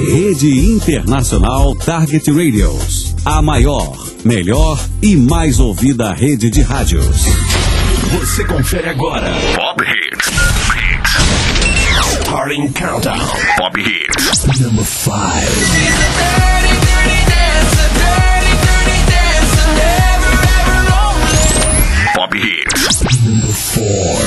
Rede Internacional Target Radios. A maior, melhor e mais ouvida rede de rádios. Você confere agora. Pop Hits. Starting Countdown. Pop Hits. Number 5. Pop Hits. Number 4.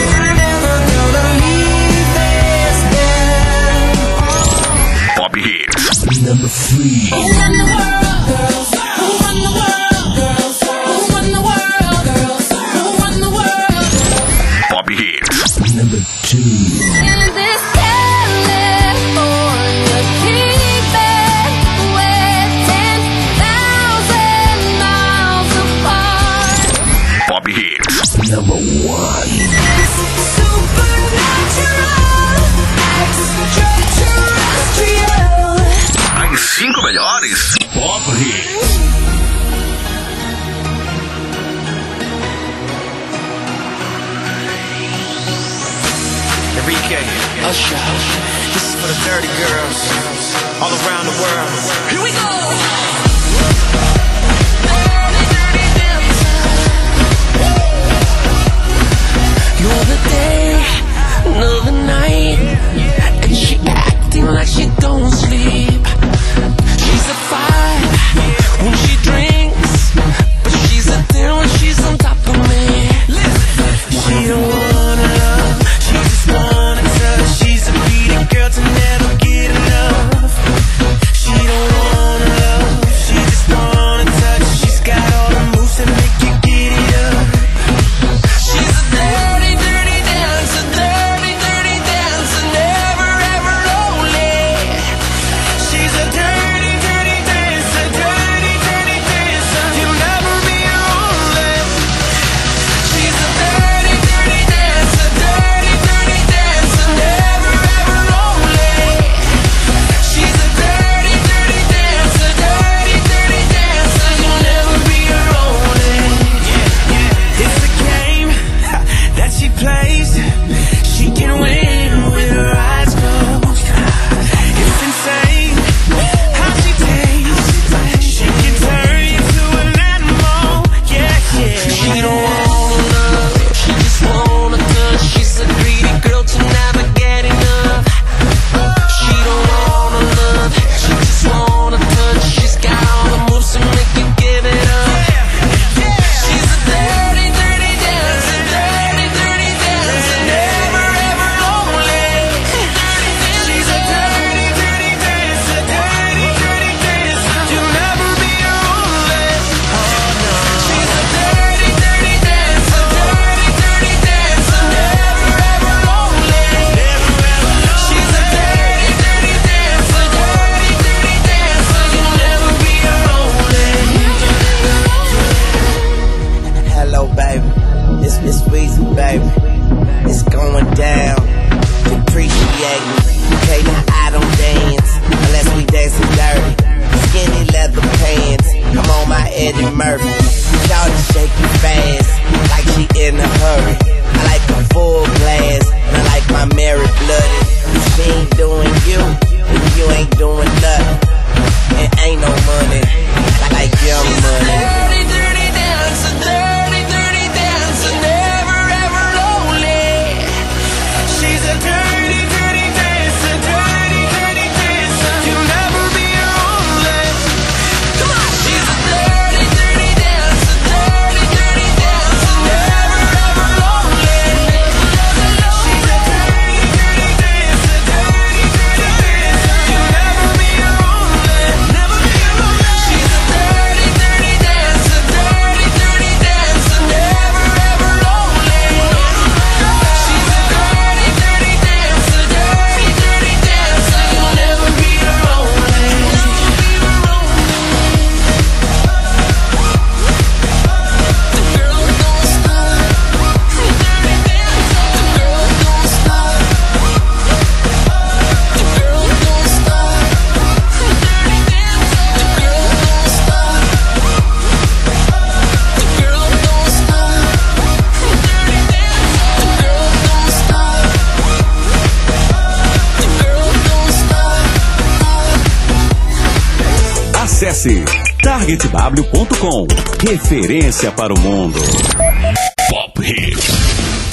Pop Hits. Number 3. Pop Hits. Number 2. Pop Hits. Number 1. As 5 melhores. Pop Hits. Enrique, Usher, this is for the dirty girls all around the world. Here we go! You're the day, another night, and she acting like she don't sleep. She's a 5 when she drinks, but she's a 10 when she's on top of me. She don't wanna love, she just wanna touch. She's a greedy girl to never get enough. She don't wanna love, she just wanna Acesse targetw.com. Referência para o mundo. Pop Hits.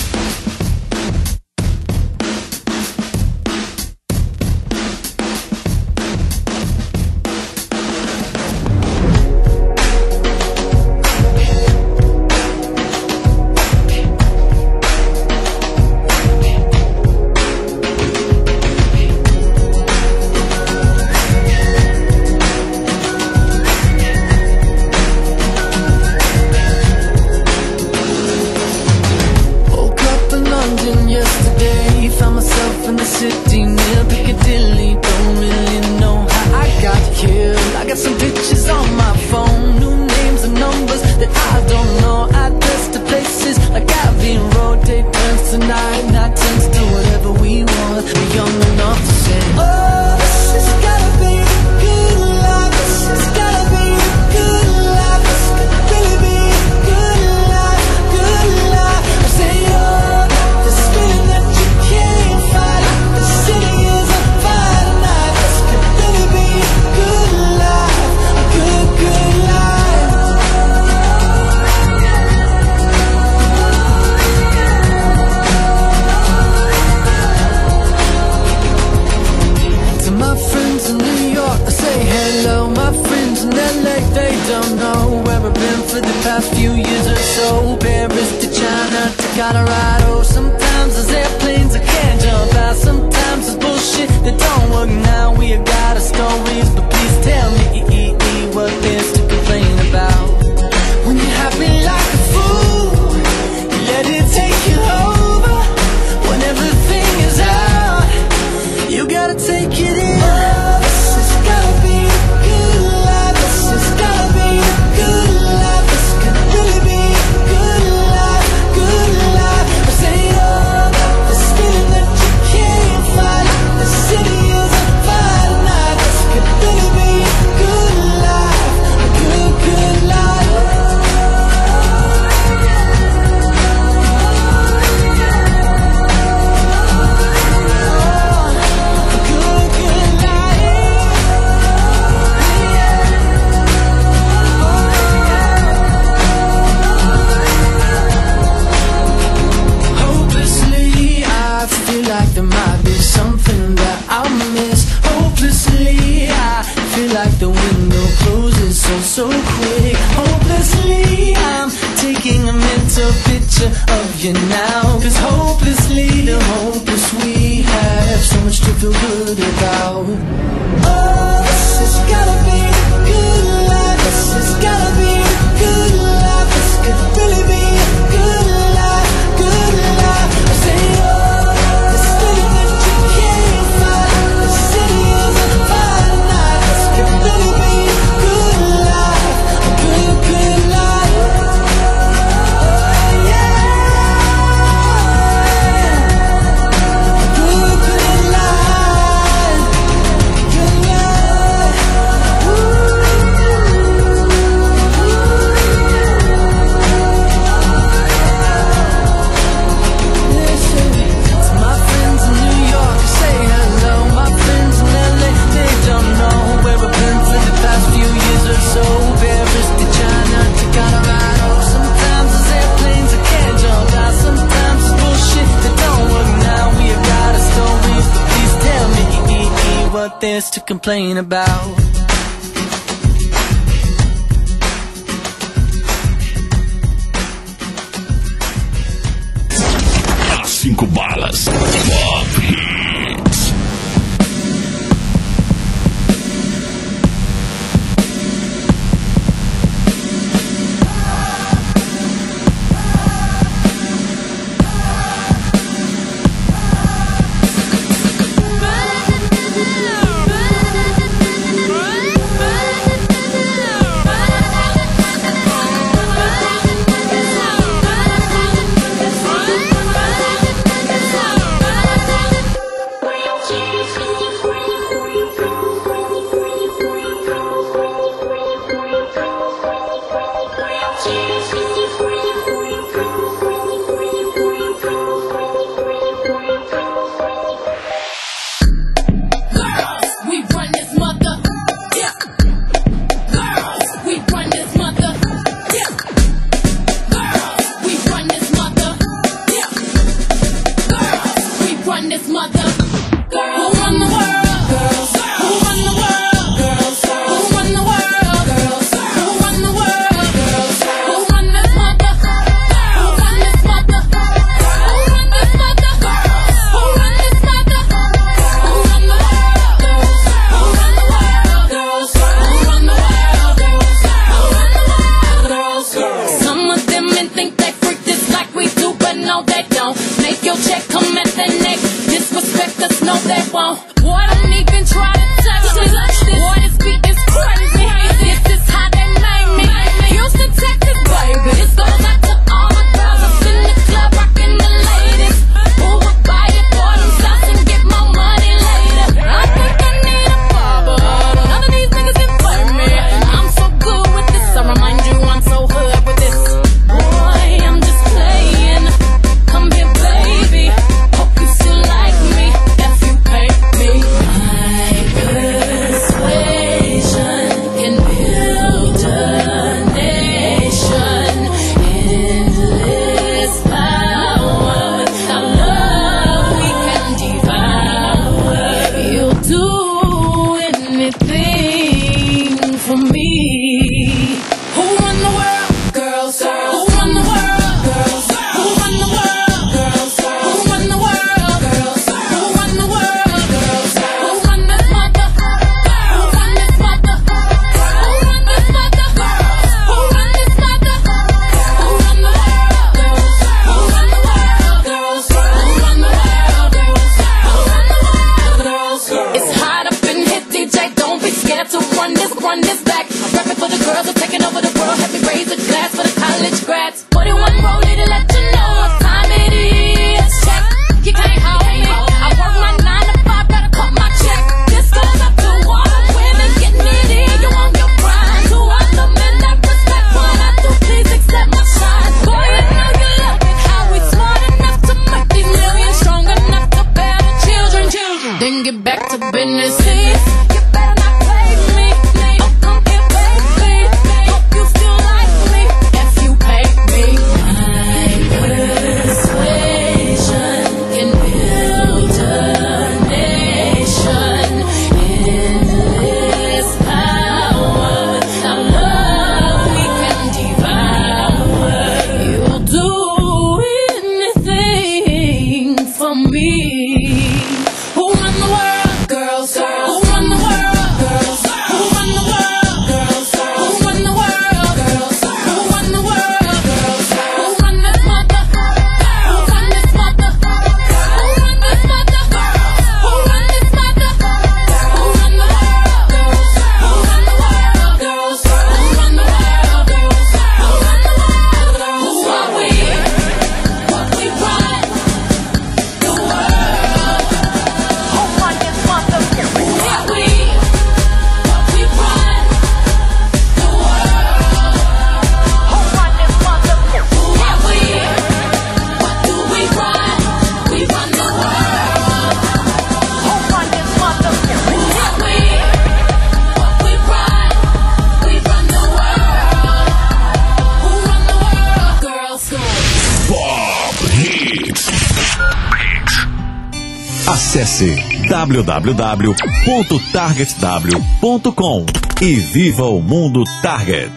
There's to complain about. As 5 balas. Pop Hits. this mother? Who run the world? Girls. Who run the world? Girls. Who run the world? Girls. Who run the world? Girls. Who run this mother? Who run this mother? Who run this mother? Who run this mother? Who run the world? Girls. Who run the world? Girls. Who run the world? Girls. Who run the world? Girls. Some of them men think they freak this like we do, but no they don't. Make your check come at the neck. Disrespect us, no they won't. Boy, don't even try to touch this. Boy, this beat is crazy. This is how they made me. Houston, Texas, baby. This goes out to all my girls up in the club, rocking the ladies. Who would buy it for themselves and get my money later? I think I need a barber. None of these niggas can play me. I'm so good with this. I remind you I'm so hood with this. Boy, I'm just playing. Come here, baby. Hope you still like me if you pay me. My persuasion can build a nation. Endless power. Without love, we can devour. You'll do anything for me. Who run the world? Girls. Who run the world? Girls. Who run the world? Girls. Who run the world? Girls. Who run the world? Girls. Who run this mother? Who run this mother? Who run this mother? Who run this mother? Who run the world? Girls. Who run the world? Girls. Who run the world? Girls. Who run the world? Girls. It's hot up in here, DJ. Don't be scared to run this back. Rapping for the girls who taking over the world. Help me raise a glass for the college grads. 41 rolling to let you know what time it is. Check, you can't hold me. I work my 9 to 5, better cut my check. This goes up to all the women getting it in. You on your grind. To all the men that respect what I do, please accept my shine. Boy, you know you love it. How we smart enough to make these millions, strong enough to bear the children. Then get back to business. You better not play me. Oh, come here, baby. Hope you still like me if you pay me. My persuasion can build a nation. Endless power. Without love, we can devour. You'll do anything for me. Who run the world? Girls. Who run the world? Girls. Who run the world? Girls. Who run the world? Girls. Who run the world? Girls. Who run this mother? Who run this mother? Who run this mother? Who run this mother? Who run the world? Girls. Who run the world? Girls. Who run the world? Girls. Who run the world? Who are we? What we run? The world. Who run this mother? Who are we? What we run? The world. Who run this mother? Who are we? What do we run? We run the world. Who run this mother? Who are we? What we run? We run the world. Who run the world? Girls. Pop Hits. Acesse www.targetw.com e viva o mundo Target.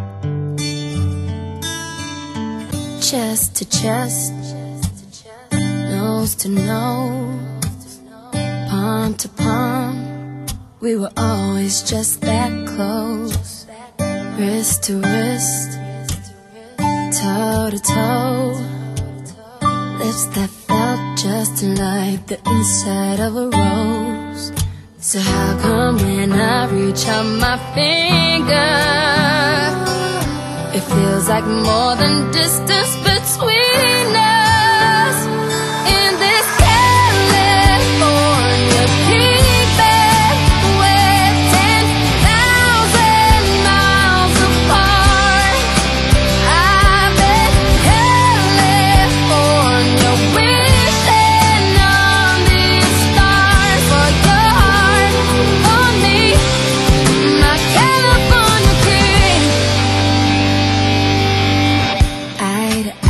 Chest to chest, nose to nose, palm to palm. We were always just that close. Wrist to wrist, toe to toe. Lips that felt just like the inside of a rose. So how come when I reach out my finger, it feels like more than distance between us? In this California fever, we're 10,000 miles apart. I've been California wishing on these stars for your heart, for me, my California king. Eye to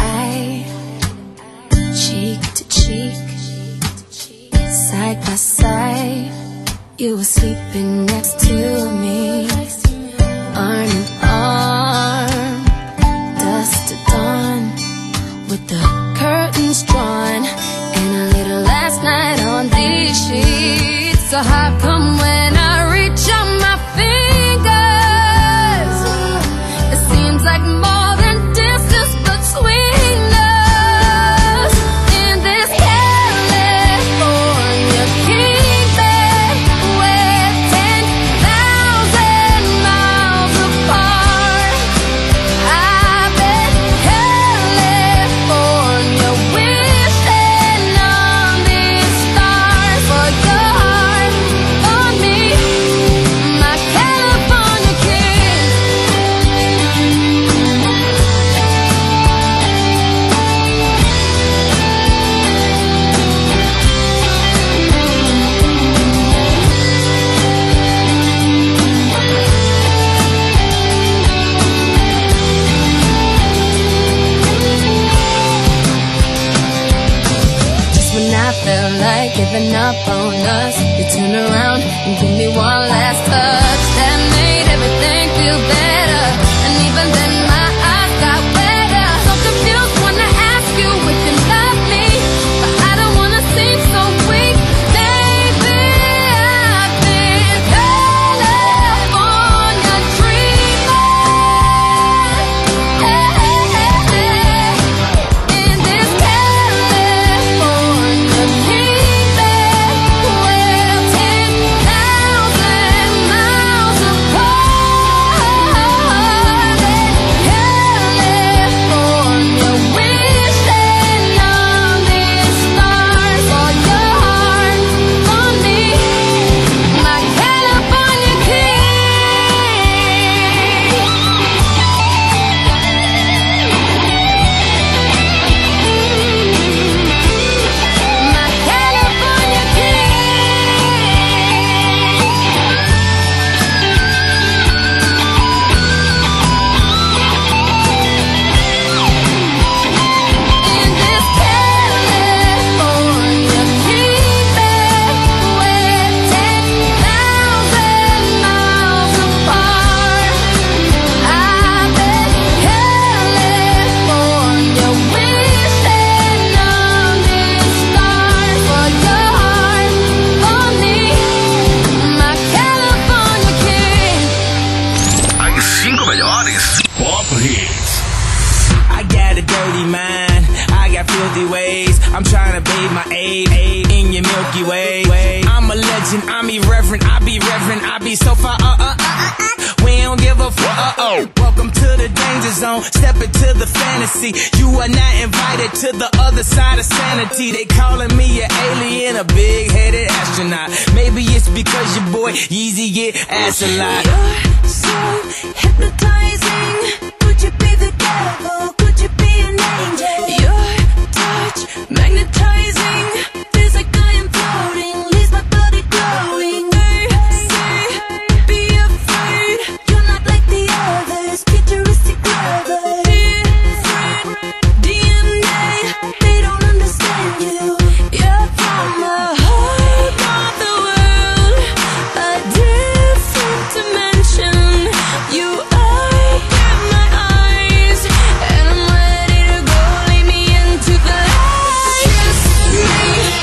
side by side. You were sleeping next to me, arm in arm, dusk to dawn, with the curtains drawn, and a little last night on these sheets. So how come when I reach out my fingers, it seems like more than distance between us? In this California kingdom, we're 10,000 miles apart. I've been California wishing on these stars for your heart, for me, my California king. Just when I felt like giving up on us, you turn around and give me one last touch that made everything feel better. And even then my eyes got wetter. So confused when I ask you if you love me, but I don't wanna seem so weak. Baby, I've been California dreaming. In this California kingdom, we're 10,000 miles apart. California wishing on these stars for your heart, for me, my California king. My California In this California kingdom, we're 10,000 miles apart. I've been California wishing on these stars for your heart, for me, my California king. As 5 melhores. Pop Hits. I got a dirty mind, I got filthy ways. I'm trying to bathe my aid in your Milky Way. I'm a legend, I'm irreverent, I be reverent, I be so far. We don't give a fuck. Welcome to the danger zone, step into the fantasy. You are not invited to the other side of sanity. They calling me an alien, a big-headed astronaut. Maybe it's because your boy Yeezy get ass a lot. You're so hypnotizing. Could you be the devil? Could you be an angel? Your touch magnetizing. Feels like I am floating. Leaves my body glowing. They say, be afraid. You're not like the others. Futuristic lovers. Different DNA. They don't understand you. You're from the heart of the world. A different dimension. You open my eyes, and I'm ready to go. Lead me into the light. Kiss me.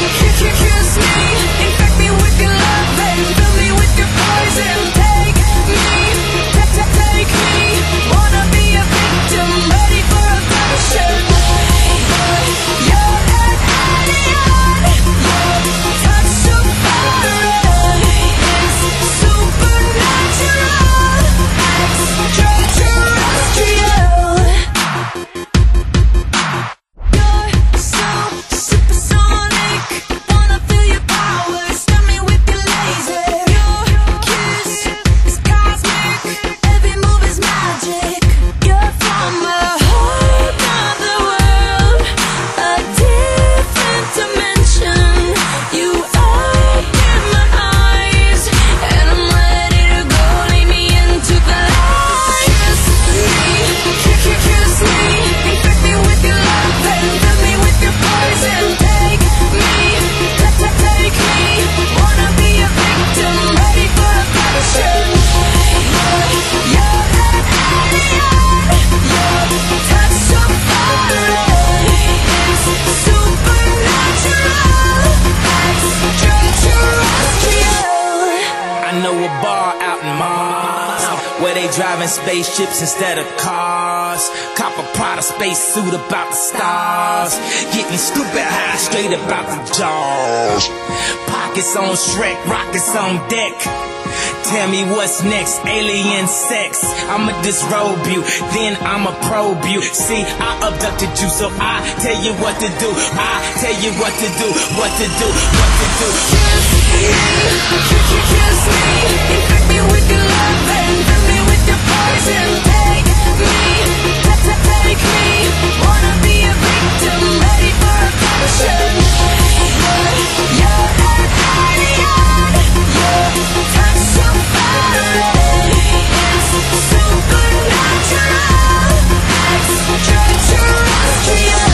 they driving spaceships instead of cars. Cop a Prada space suit about the stars. Getting stupid high straight about the jaws. Pockets on Shrek, rockets on deck. Tell me what's next, alien sex. I'ma disrobe you, then I'ma probe you. See, I abducted you, so I tell you what to do. I tell you what to do, what to do, what to do. Kiss me, kiss me, infect me with your love and fill me with your poison. Take me, wanna be a victim, ready for a passion. You're an alien, your touch so fiery, it's supernatural, extraterrestrial.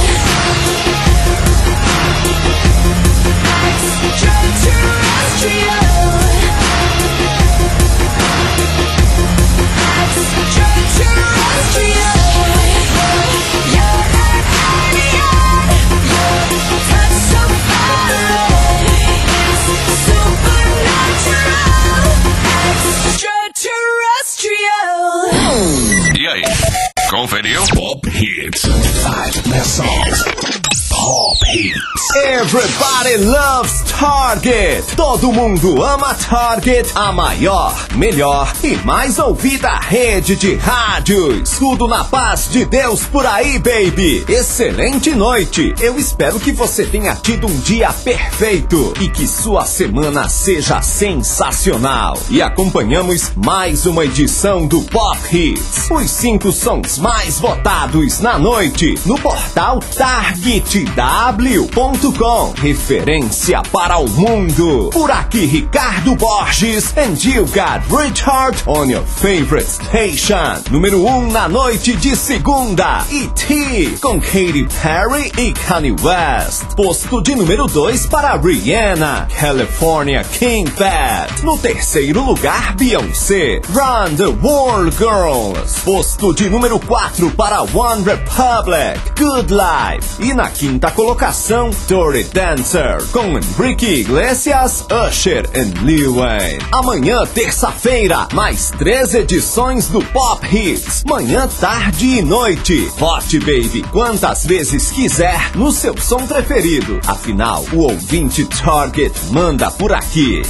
E aí, conferiu? Pop Hits. 5 best songs. Pop Hits. Everybody loves Target. Todo mundo ama Target, a maior, melhor e mais ouvida rede de rádios. Tudo na paz de Deus por aí, baby. Excelente noite. Eu espero que você tenha tido um dia perfeito e que sua semana seja sensacional. E acompanhamos mais uma edição do Pop Hits. Os 5 sons mais votados na noite no portal TargetW.com. Referência para o mundo. Por aqui, Ricardo Borges, and you got Richard on your favorite station. Número 1 na noite de segunda, E.T. com Katy Perry e Kanye West. Posto de número 2 para Rihanna, California King Bad. No terceiro lugar, Beyoncé, Run the World Girls. Posto de número 4 para One Republic, Good Life. E na quinta colocação, Dirty Dancer com Enrique Iglesias, Usher e Lil Wayne. Amanhã, terça-feira, mais 3 edições do Pop Hits. Manhã, tarde e noite. Vote, baby, quantas vezes quiser no seu som preferido. Afinal, o ouvinte Target manda por aqui.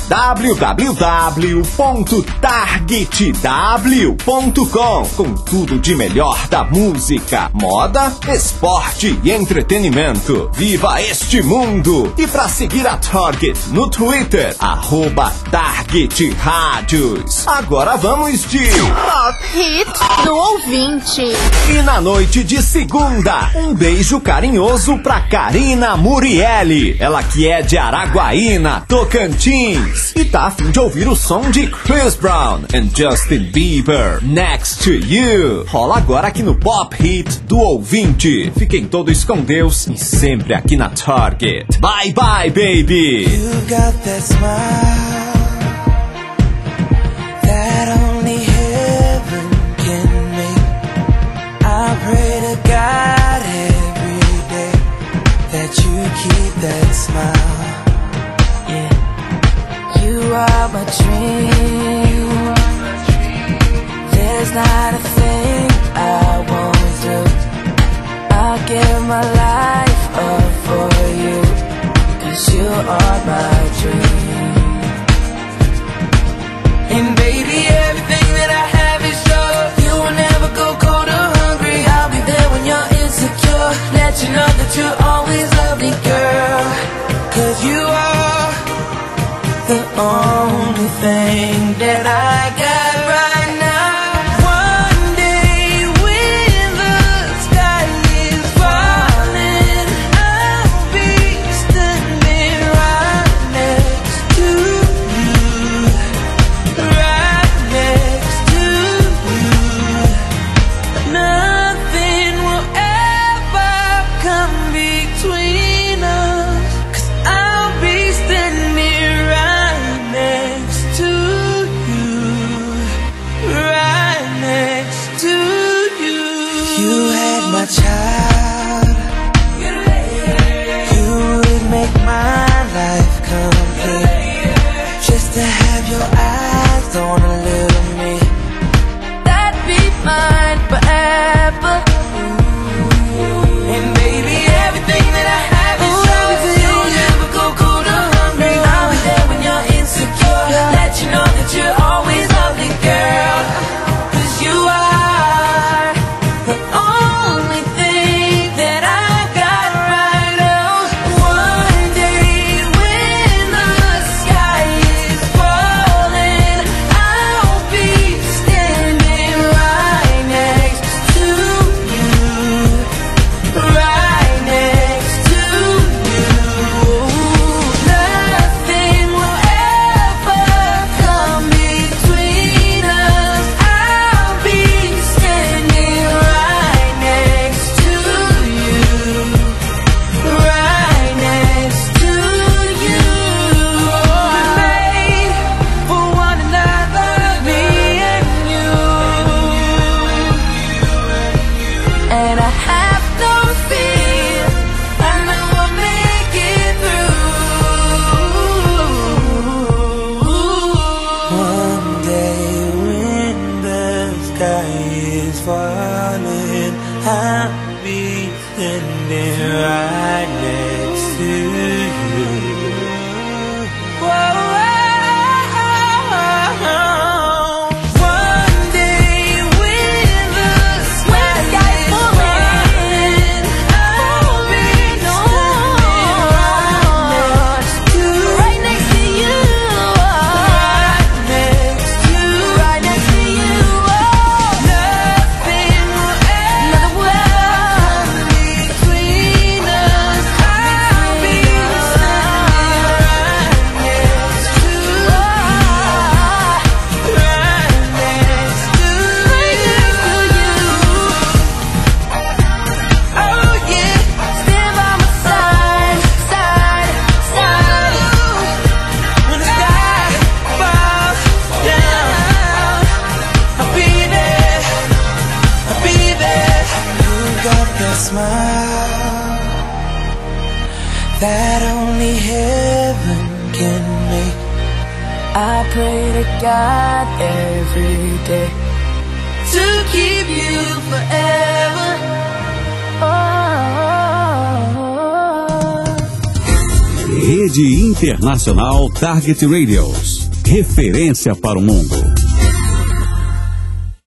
www.targetw.com, com tudo de melhor da música, moda, esporte e entretenimento. Viva este mundo! E para seguir a Target no Twitter, @Target Rádios. Agora vamos de Pop Hits do ouvinte. E na noite de segunda, um beijo carinhoso pra Karina Murielli. Ela que é de Araguaína, Tocantins. E tá a fim de ouvir o som de Chris Brown and Justin Bieber, Next to You. Rola agora aqui no Pop Hit do ouvinte. Fiquem todos com Deus e sempre aqui na Target. Bye bye, baby. You got that smile that only heaven can make. I pray to God every day that you keep that smile. Yeah, you are my dream. There's not a thing I won't do. I'll give my life up for you, 'cause you are my dream. And baby, everything that I have is yours. You will never go cold or hungry. I'll be there when you're insecure. Let you know that you always love me, girl. 'Cause you are the only thing that I got right now. One day when the sky is falling, I'll be standing right next to you, right next to you. Nothing will ever come between us, 'cause I'll be standing right next to you, right next to you. You had my child, you would make my life complete. Just to have your eyes on a little me, pray to God every day to keep you forever. Rede Internacional Target Radios. Referência para o mundo.